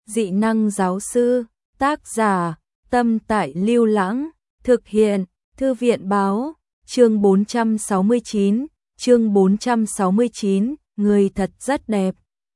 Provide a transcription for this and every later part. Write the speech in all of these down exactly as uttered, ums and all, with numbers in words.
Dị năng giáo sư, tác giả, Tâm Tại Lưu Lãng, thực hiện, Thư viện báo, chương bốn trăm sáu mươi chín, chương bốn trăm sáu mươi chín, người thật rất đẹp.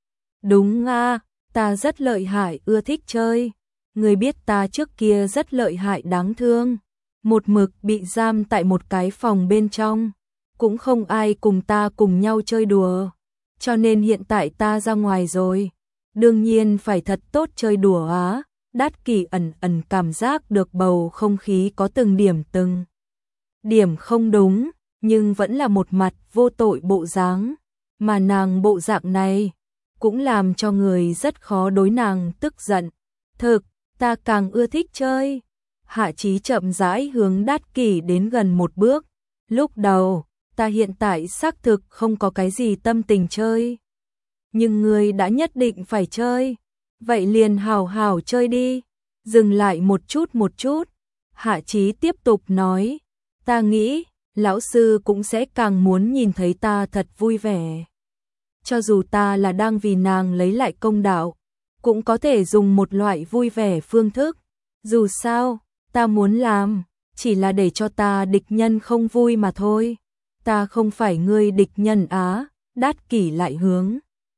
Đúng a, ta rất lợi hại, ưa thích chơi. Người biết ta trước kia rất lợi hại đáng thương, một mực bị giam tại một cái phòng bên trong, cũng không ai cùng ta cùng nhau chơi đùa, cho nên hiện tại ta ra ngoài rồi, đương nhiên phải thật tốt chơi đùa á. Đát Kỷ ẩn ẩn cảm giác được bầu không khí có từng điểm từng điểm không đúng, nhưng vẫn là một mặt vô tội bộ dáng, mà nàng bộ dạng này cũng làm cho người rất khó đối nàng tức giận. Thực, ta càng ưa thích chơi. Hạ Chí chậm rãi hướng Đát Kỷ đến gần một bước. Lúc đầu, ta hiện tại xác thực không có cái gì tâm tình chơi. Nhưng ngươi đã nhất định phải chơi. Vậy liền hào hào chơi đi. Dừng lại một chút một chút. Hạ Chí tiếp tục nói. Ta nghĩ, lão sư cũng sẽ càng muốn nhìn thấy ta thật vui vẻ. Cho dù ta là đang vì nàng lấy lại công đạo, cũng có thể dùng một loại vui vẻ phương thức. Dù sao, ta muốn làm, chỉ là để cho ta địch nhân không vui mà thôi. Ta không phải ngươi địch nhân á. Đát Kỷ lại hướng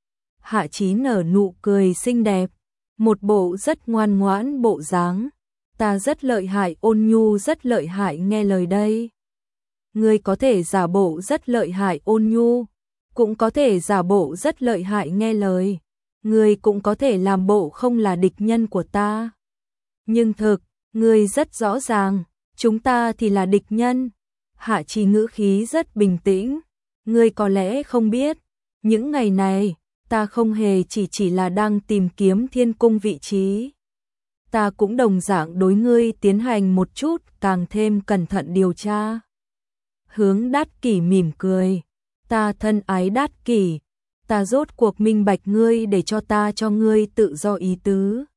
Hạ Chí nở nụ cười xinh đẹp, một bộ rất ngoan ngoãn bộ dáng. Ta rất lợi hại, ôn nhu rất lợi hại, nghe lời đây. Ngươi có thể giả bộ rất lợi hại ôn nhu, cũng có thể giả bộ rất lợi hại nghe lời. Ngươi cũng có thể làm bộ không là địch nhân của ta. Nhưng thực, ngươi rất rõ ràng, chúng ta thì là địch nhân. Hạ Chí ngữ khí rất bình tĩnh. Ngươi có lẽ không biết, những ngày này, ta không hề chỉ chỉ là đang tìm kiếm thiên cung vị trí. Ta cũng đồng dạng đối ngươi tiến hành một chút càng thêm cẩn thận điều tra. Hướng Đát Kỷ mỉm cười. Ta thân ái Đát Kỷ, ta rốt cuộc minh bạch ngươi để cho ta cho ngươi tự do ý tứ.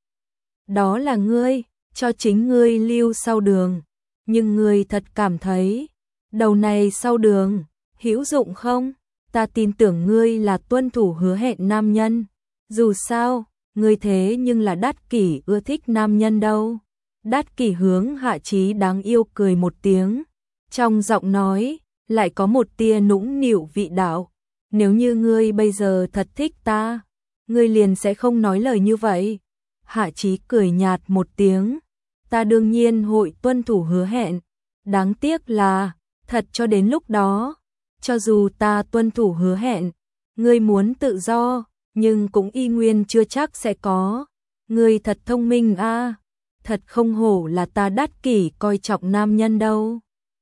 Đó là ngươi, cho chính ngươi lưu sau đường. Nhưng ngươi thật cảm thấy, đầu này sau đường, hữu dụng không? Ta tin tưởng ngươi là tuân thủ hứa hẹn nam nhân. Dù sao, ngươi thế nhưng là Đát Kỷ ưa thích nam nhân đâu. Đát Kỷ hướng Hạ Chí đáng yêu cười một tiếng. Trong giọng nói, lại có một tia nũng nịu vị đạo. Nếu như ngươi bây giờ thật thích ta, ngươi liền sẽ không nói lời như vậy. Hạ Chí cười nhạt một tiếng. Ta đương nhiên hội tuân thủ hứa hẹn. Đáng tiếc là, thật cho đến lúc đó, cho dù ta tuân thủ hứa hẹn, ngươi muốn tự do, nhưng cũng y nguyên chưa chắc sẽ có. Ngươi thật thông minh a, thật không hổ là ta Đát Kỷ coi trọng nam nhân đâu.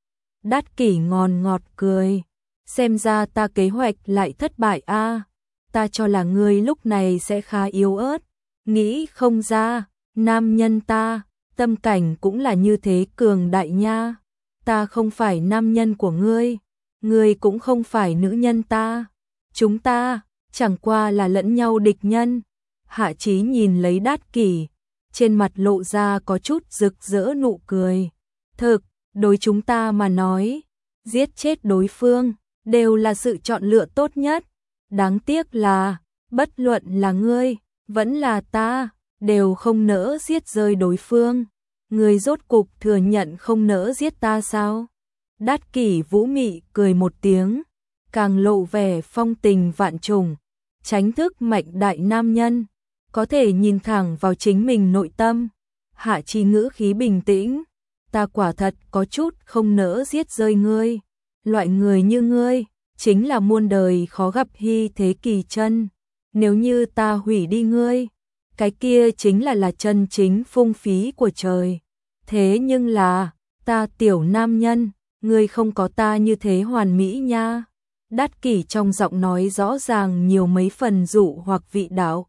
Đát Kỷ ngon ngọt cười, xem ra ta kế hoạch lại thất bại a. Ta cho là ngươi lúc này sẽ khá yếu ớt, nghĩ không ra, nam nhân ta, tâm cảnh cũng là như thế cường đại nha. Ta không phải nam nhân của ngươi, ngươi cũng không phải nữ nhân ta. Chúng ta chẳng qua là lẫn nhau địch nhân. Hạ Chí nhìn lấy Đát Kỷ, trên mặt lộ ra có chút rực rỡ nụ cười. Thực, đối chúng ta mà nói, giết chết đối phương đều là sự chọn lựa tốt nhất. Đáng tiếc là, bất luận là ngươi, vẫn là ta, đều không nỡ giết rơi đối phương. Ngươi rốt cục thừa nhận không nỡ giết ta sao? Đát Kỷ vũ mị cười một tiếng, càng lộ vẻ phong tình vạn trùng, tránh thức mạnh đại nam nhân, có thể nhìn thẳng vào chính mình nội tâm. Hạ Chí ngữ khí bình tĩnh. Ta quả thật có chút không nỡ giết rơi ngươi. Loại người như ngươi, chính là muôn đời khó gặp hy thế kỳ chân. Nếu như ta hủy đi ngươi, cái kia chính là là chân chính phung phí của trời. Thế nhưng là, ta tiểu nam nhân, ngươi không có ta như thế hoàn mỹ nha. Đát Kỷ trong giọng nói rõ ràng nhiều mấy phần dụ hoặc vị đạo.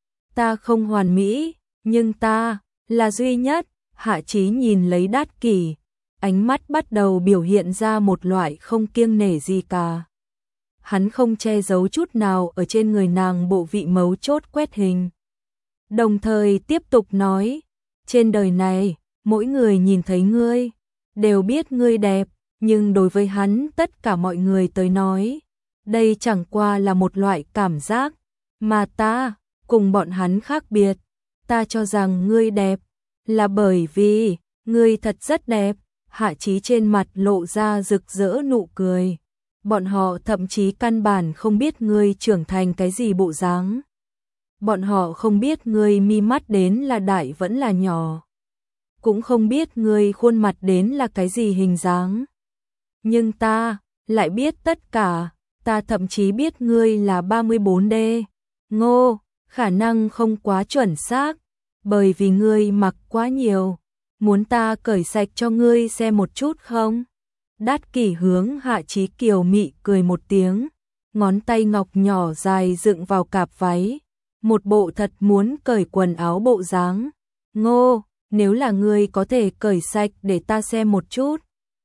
Ta không hoàn mỹ, nhưng ta là duy nhất. Hạ Chí nhìn lấy Đát Kỷ, ánh mắt bắt đầu biểu hiện ra một loại không kiêng nể gì cả. Hắn không che giấu chút nào ở trên người nàng bộ vị mấu chốt quét hình. Đồng thời tiếp tục nói, trên đời này, mỗi người nhìn thấy ngươi, đều biết ngươi đẹp, nhưng đối với hắn tất cả mọi người tới nói, đây chẳng qua là một loại cảm giác, mà ta, cùng bọn hắn khác biệt. Ta cho rằng ngươi đẹp, là bởi vì, ngươi thật rất đẹp. Hạ Chí trên mặt lộ ra rực rỡ nụ cười. Bọn họ thậm chí căn bản không biết ngươi trưởng thành cái gì bộ dáng. Bọn họ không biết ngươi mi mắt đến là đại vẫn là nhỏ. Cũng không biết ngươi khuôn mặt đến là cái gì hình dáng. Nhưng ta lại biết tất cả, ta thậm chí biết ngươi là ba mươi bốn D. Ngô, khả năng không quá chuẩn xác, bởi vì ngươi mặc quá nhiều. Muốn ta cởi sạch cho ngươi xem một chút không? Đát Kỷ hướng Hạ Chí kiều mị cười một tiếng, ngón tay ngọc nhỏ dài dựng vào cạp váy, một bộ thật muốn cởi quần áo bộ dáng. Ngô, nếu là ngươi có thể cởi sạch để ta xem một chút,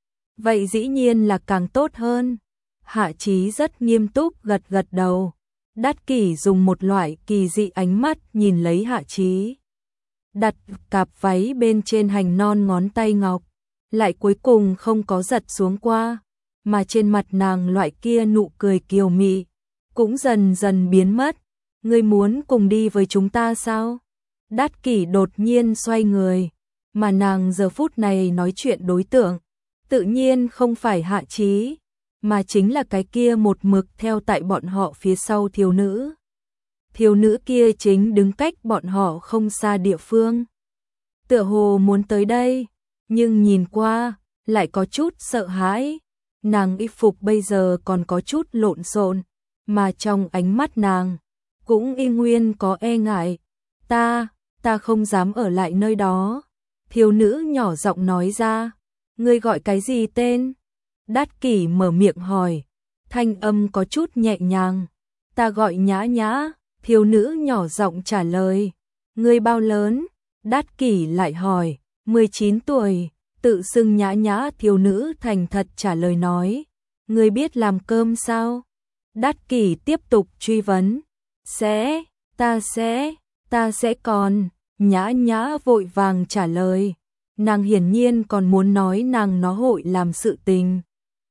vậy dĩ nhiên là càng tốt hơn. Hạ Chí rất nghiêm túc gật gật đầu. Đát Kỷ dùng một loại kỳ dị ánh mắt nhìn lấy Hạ Chí, đặt cạp váy bên trên hành non ngón tay ngọc, lại cuối cùng không có giật xuống qua, mà trên mặt nàng loại kia nụ cười kiều mị cũng dần dần biến mất. Ngươi muốn cùng đi với chúng ta sao? Đát Kỷ đột nhiên xoay người, mà nàng giờ phút này nói chuyện đối tượng tự nhiên không phải Hạ Chí, mà chính là cái kia một mực theo tại bọn họ phía sau thiếu nữ. Thiếu nữ kia chính đứng cách bọn họ không xa địa phương. Tựa hồ muốn tới đây, nhưng nhìn qua, lại có chút sợ hãi. Nàng y phục bây giờ còn có chút lộn xộn, mà trong ánh mắt nàng, cũng y nguyên có e ngại. Ta, ta không dám ở lại nơi đó. Thiếu nữ nhỏ giọng nói ra, ngươi gọi cái gì tên? Đát Kỷ mở miệng hỏi, thanh âm có chút nhẹ nhàng. Ta gọi Nhã Nhã. Thiếu nữ nhỏ giọng trả lời. Ngươi bao lớn? Đát Kỷ lại hỏi. mười chín tuổi, tự xưng Nhã Nhã. Thiếu nữ thành thật trả lời nói. Ngươi biết làm cơm sao? Đát Kỷ tiếp tục truy vấn. Sẽ, ta sẽ, ta sẽ còn. Nhã Nhã vội vàng trả lời. Nàng hiển nhiên còn muốn nói nàng nó hội làm sự tình.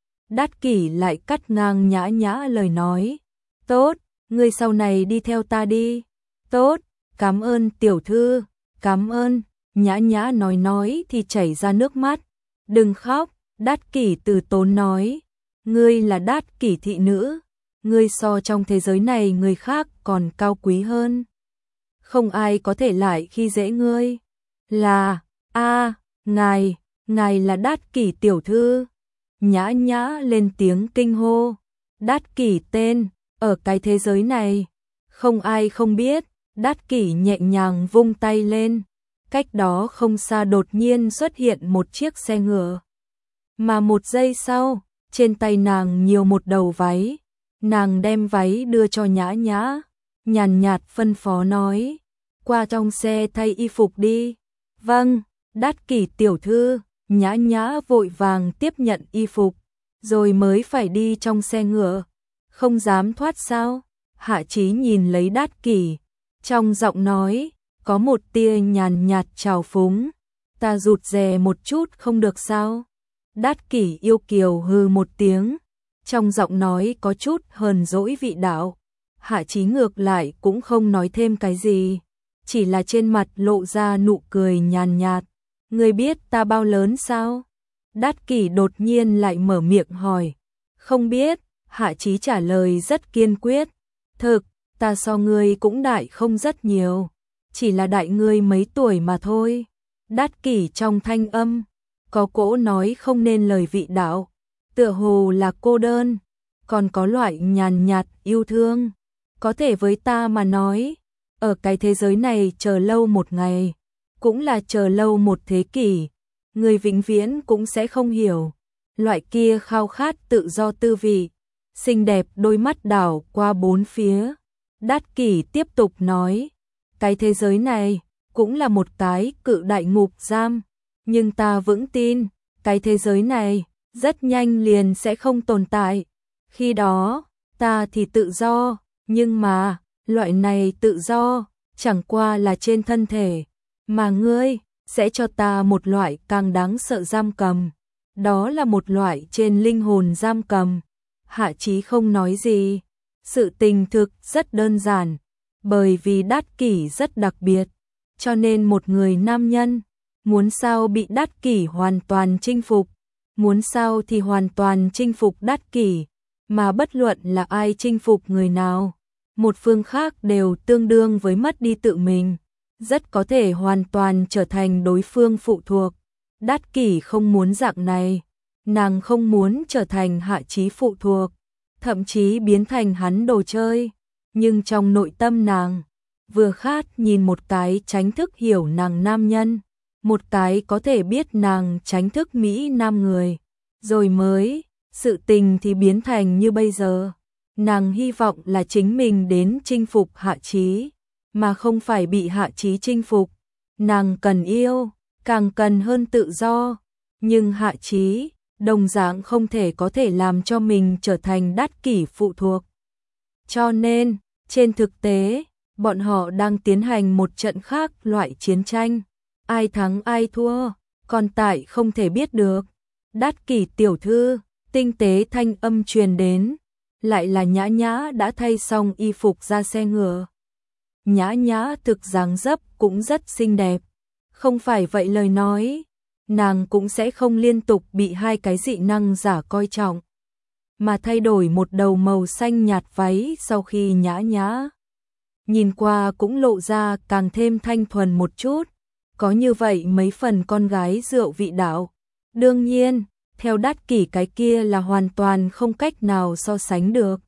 Đát Kỷ lại cắt ngang Nhã Nhã lời nói. Tốt, ngươi sau này đi theo ta đi. Tốt, cảm ơn tiểu thư, cảm ơn. Nhã Nhã nói nói thì chảy ra nước mắt. Đừng khóc, Đát Kỷ từ tốn nói. Ngươi là Đát Kỷ thị nữ, ngươi so trong thế giới này người khác còn cao quý hơn. Không ai có thể lại khi dễ ngươi. Là, a, ngài, ngài là Đát Kỷ tiểu thư. Nhã Nhã lên tiếng kinh hô. Đát Kỷ tên, ở cái thế giới này, không ai không biết. Đát Kỷ nhẹ nhàng vung tay lên. Cách đó không xa đột nhiên xuất hiện một chiếc xe ngựa. Mà một giây sau, trên tay nàng nhiều một đầu váy. Nàng đem váy đưa cho Nhã Nhã, nhàn nhạt phân phó nói. Qua trong xe thay y phục đi. Vâng, Đát Kỷ tiểu thư. Nhã Nhã vội vàng tiếp nhận y phục, rồi mới phải đi trong xe ngựa. Không dám thoát sao? Hạ Chí nhìn lấy Đát Kỷ, trong giọng nói có một tia nhàn nhạt trào phúng. Ta rụt rè một chút không được sao? Đát Kỷ yêu kiều hừ một tiếng, trong giọng nói có chút hờn dỗi vị đạo. Hạ Chí ngược lại cũng không nói thêm cái gì, chỉ là trên mặt lộ ra nụ cười nhàn nhạt. Ngươi biết ta bao lớn sao? Đát Kỷ đột nhiên lại mở miệng hỏi. Không biết. Hạ Chí trả lời rất kiên quyết. Thực, ta so ngươi cũng đại không rất nhiều, chỉ là đại ngươi mấy tuổi mà thôi. Đát Kỷ trong thanh âm có cỗ nói không nên lời vị đạo, tựa hồ là cô đơn, còn có loại nhàn nhạt yêu thương. Có thể với ta mà nói, ở cái thế giới này chờ lâu một ngày, cũng là chờ lâu một thế kỷ. Người vĩnh viễn cũng sẽ không hiểu loại kia khao khát tự do tư vị. Xinh đẹp đôi mắt đảo qua bốn phía. Đát Kỷ tiếp tục nói, cái thế giới này cũng là một cái cự đại ngục giam, nhưng ta vững tin, cái thế giới này rất nhanh liền sẽ không tồn tại. Khi đó, ta thì tự do, nhưng mà, loại này tự do chẳng qua là trên thân thể, mà ngươi sẽ cho ta một loại càng đáng sợ giam cầm. Đó là một loại trên linh hồn giam cầm. Hạ Chí không nói gì. Sự tình thực rất đơn giản, bởi vì Đát Kỷ rất đặc biệt, cho nên một người nam nhân, muốn sao bị Đát Kỷ hoàn toàn chinh phục, muốn sao thì hoàn toàn chinh phục Đát Kỷ, mà bất luận là ai chinh phục người nào, một phương khác đều tương đương với mất đi tự mình, rất có thể hoàn toàn trở thành đối phương phụ thuộc. Đát Kỷ không muốn dạng này, nàng không muốn trở thành Hạ Chí phụ thuộc, thậm chí biến thành hắn đồ chơi, nhưng trong nội tâm nàng, vừa khát nhìn một cái tránh thức hiểu nàng nam nhân, một cái có thể biết nàng tránh thức Mỹ nam người, rồi mới, sự tình thì biến thành như bây giờ. Nàng hy vọng là chính mình đến chinh phục Hạ Chí, mà không phải bị Hạ Chí chinh phục. Nàng cần yêu, càng cần hơn tự do, nhưng Hạ Chí đồng dạng không thể có thể làm cho mình trở thành Đát Kỷ phụ thuộc. Cho nên, trên thực tế, bọn họ đang tiến hành một trận khác loại chiến tranh. Ai thắng ai thua, còn tại không thể biết được. Đát Kỷ tiểu thư, tinh tế thanh âm truyền đến, lại là Nhã Nhã đã thay xong y phục ra xe ngựa. Nhã Nhã thực dáng dấp cũng rất xinh đẹp, không phải vậy lời nói, nàng cũng sẽ không liên tục bị hai cái dị năng giả coi trọng, mà thay đổi một đầu màu xanh nhạt váy sau khi Nhã Nhã nhìn qua cũng lộ ra càng thêm thanh thuần một chút, có như vậy mấy phần con gái rượu vị đạo. Đương nhiên, theo Đát Kỷ cái kia là hoàn toàn không cách nào so sánh được.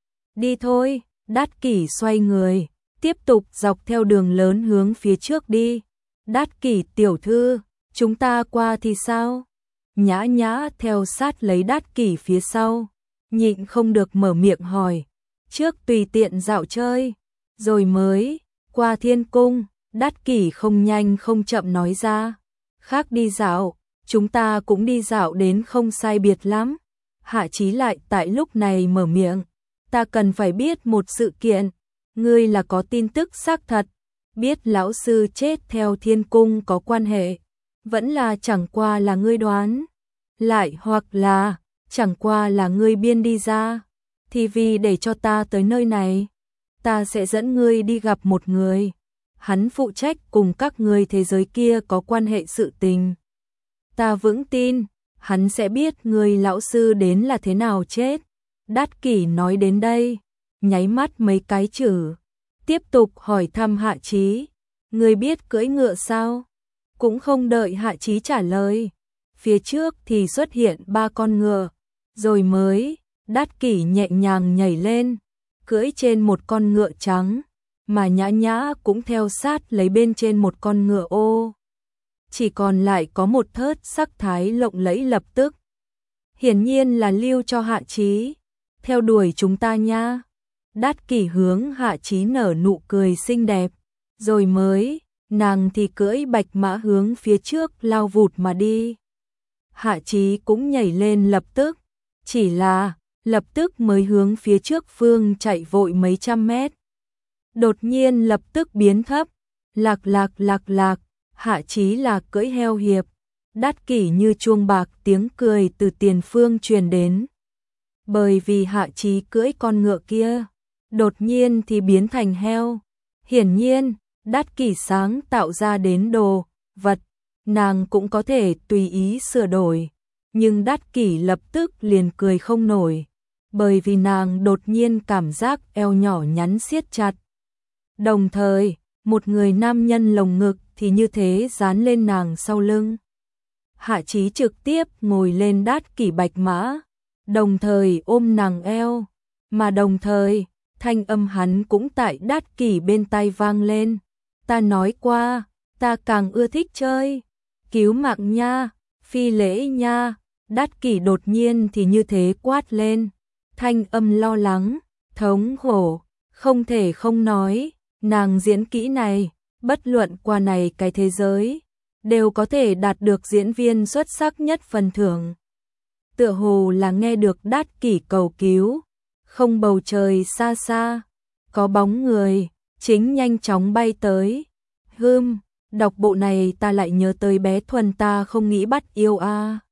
Đi thôi, Đát Kỷ xoay người, tiếp tục dọc theo đường lớn hướng phía trước đi. Đát Kỷ tiểu thư, chúng ta qua thì sao? Nhã Nhã theo sát lấy Đát Kỷ phía sau, nhịn không được mở miệng hỏi. Trước tùy tiện dạo chơi, rồi mới qua Thiên Cung. Đát Kỷ không nhanh không chậm nói ra. Khác đi dạo, chúng ta cũng đi dạo đến không sai biệt lắm. Hạ Chí lại tại lúc này mở miệng. Ta cần phải biết một sự kiện. Ngươi là có tin tức xác thật, biết lão sư chết theo Thiên Cung có quan hệ, vẫn là chẳng qua là ngươi đoán, lại hoặc là chẳng qua là ngươi biên đi ra, thì vì để cho ta tới nơi này, ta sẽ dẫn ngươi đi gặp một người, hắn phụ trách cùng các ngươi thế giới kia có quan hệ sự tình. Ta vững tin, hắn sẽ biết ngươi lão sư đến là thế nào chết. Đát Kỷ nói đến đây, nháy mắt mấy cái chữ, tiếp tục hỏi thăm Hạ Chí, ngươi biết cưỡi ngựa sao? Cũng không đợi Hạ Chí trả lời, phía trước thì xuất hiện ba con ngựa, rồi mới, Đát Kỷ nhẹ nhàng nhảy lên, cưỡi trên một con ngựa trắng, mà Nhã Nhã cũng theo sát lấy bên trên một con ngựa ô. Chỉ còn lại có một thớt sắc thái lộng lẫy lập tức. Hiển nhiên là lưu cho Hạ Chí, theo đuổi chúng ta nha. Đát Kỷ hướng Hạ Chí nở nụ cười xinh đẹp, rồi mới, nàng thì cưỡi bạch mã hướng phía trước lao vụt mà đi. Hạ Chí cũng nhảy lên lập tức, chỉ là, lập tức mới hướng phía trước phương chạy vội mấy trăm mét. Đột nhiên lập tức biến thấp, lạc lạc lạc lạc, Hạ Chí là cưỡi heo hiệp. Đát Kỷ như chuông bạc tiếng cười từ tiền phương truyền đến. Bởi vì Hạ Chí cưỡi con ngựa kia, đột nhiên thì biến thành heo. Hiển nhiên, Đát Kỷ sáng tạo ra đến đồ, vật, nàng cũng có thể tùy ý sửa đổi. Nhưng Đát Kỷ lập tức liền cười không nổi, bởi vì nàng đột nhiên cảm giác eo nhỏ nhắn siết chặt. Đồng thời, một người nam nhân lồng ngực thì như thế dán lên nàng sau lưng. Hạ Chí trực tiếp ngồi lên Đát Kỷ bạch mã, đồng thời ôm nàng eo, mà đồng thời, thanh âm hắn cũng tại Đát Kỷ bên tai vang lên. Ta nói qua, ta càng ưa thích chơi, cứu mạng nha, phi lễ nha. Đát Kỷ đột nhiên thì như thế quát lên, thanh âm lo lắng, thống khổ, không thể không nói, nàng diễn kỹ này, bất luận qua này cái thế giới, đều có thể đạt được diễn viên xuất sắc nhất phần thưởng. Tựa hồ là nghe được Đát Kỷ cầu cứu, không bầu trời xa xa, có bóng người, chính nhanh chóng bay tới. Hừm, đọc bộ này ta lại nhớ tới bé Thuần ta không nghĩ bắt yêu a. À.